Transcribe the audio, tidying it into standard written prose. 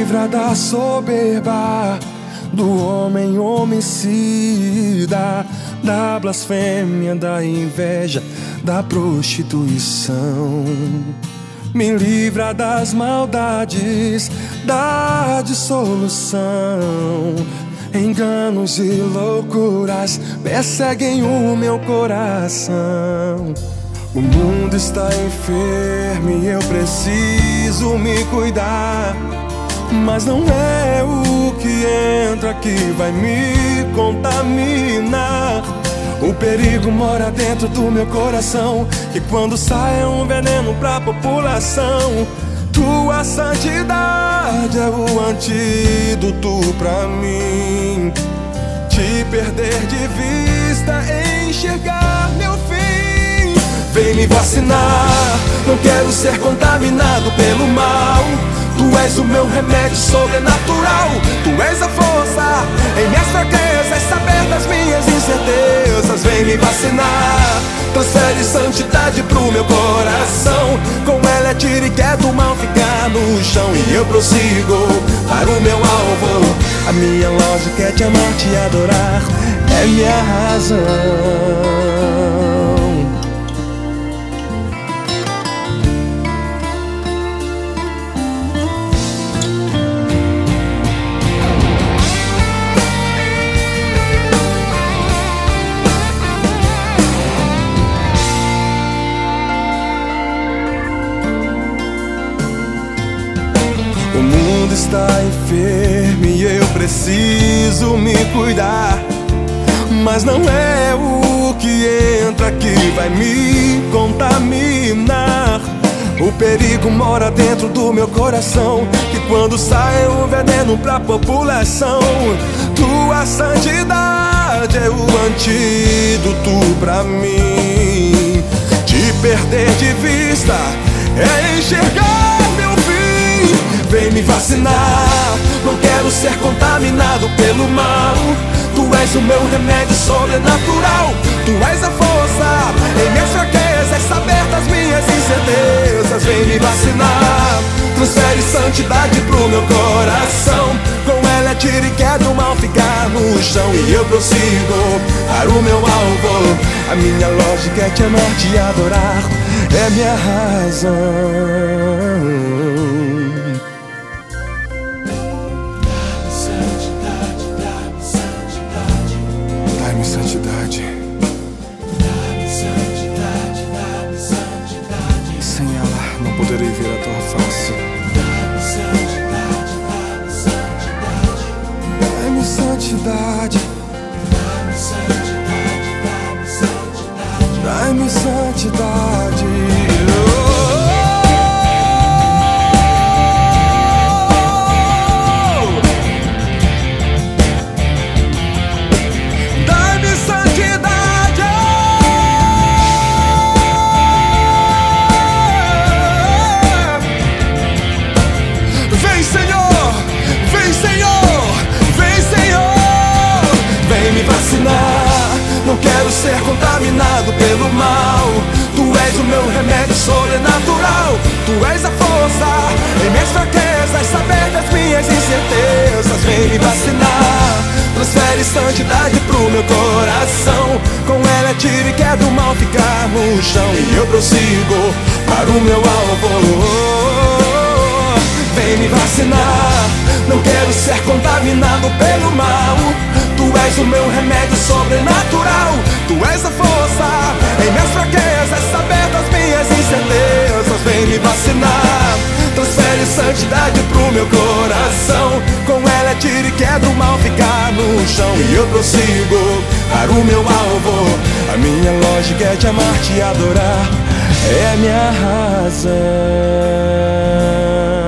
livra da soberba, do homem homicida, da blasfêmia, da inveja, da prostituição. Me livra das maldades, da dissolução. Enganos e loucuras perseguem o meu coração. O mundo está enfermo e eu preciso me cuidar, mas não é o que entra que vai me contaminar. O perigo mora dentro do meu coração, que quando sai é um veneno pra população. Tua santidade é o antídoto pra mim. Te perder de vista é enxergar meu fim. Vem me vacinar, não quero ser contaminado pelo mal. Tu és o meu remédio sobrenatural. Tu és a força em minhas fraquezas, saber das minhas incertezas. Vem me vacinar, transfere santidade pro meu coração. Com ela é tiro e queda, o mal ficar no chão. E eu prossigo para o meu alvo. A minha lógica é te amar, te adorar, é minha razão. O mundo está enfermo e eu preciso me cuidar, mas não é o que entra que vai me contaminar. O perigo mora dentro do meu coração, que quando sai é um veneno pra população. Tua santidade é o antídoto pra mim. Te perder de vista é enxergar meu fim. Vem me vacinar, não quero ser contaminado pelo mal. Tu és o meu remédio sobrenatural. Tu és a força em minhas fraquezas, saber das minhas incertezas. Vem me vacinar, transfere santidade pro meu coração. Com ela é tiro e queda, o mal ficar no chão. E eu prossigo para o meu alvo. A minha lógica é te amar, te adorar, é minha razão. Dá-me santidade. Dá-me santidade, dá-me santidade. Sem ela não poderei ver a tua face. Dá-me santidade, dá-me santidade. Dá-me santidade. Dá-me santidade, dá-me santidade. Dá-me santidade. Não quero ser contaminado pelo mal. Tu és o meu remédio sobrenatural. Tu és a força em minhas fraquezas, saber das minhas incertezas. Vem me vacinar, transfere santidade pro meu coração. Com ela é tiro e queda, o mal ficar no chão. E eu prossigo para o meu alvo. Vem me vacinar, não quero ser contaminado pelo mal. Tu és o meu remédio sobrenatural. Tu és a força em minhas fraquezas, saber das minhas incertezas. Vem me vacinar, transfere santidade pro meu coração. Com ela é tiro e queda, o mal ficar no chão. E eu prossigo para o meu alvo. A minha lógica é te amar, te adorar, é minha razão.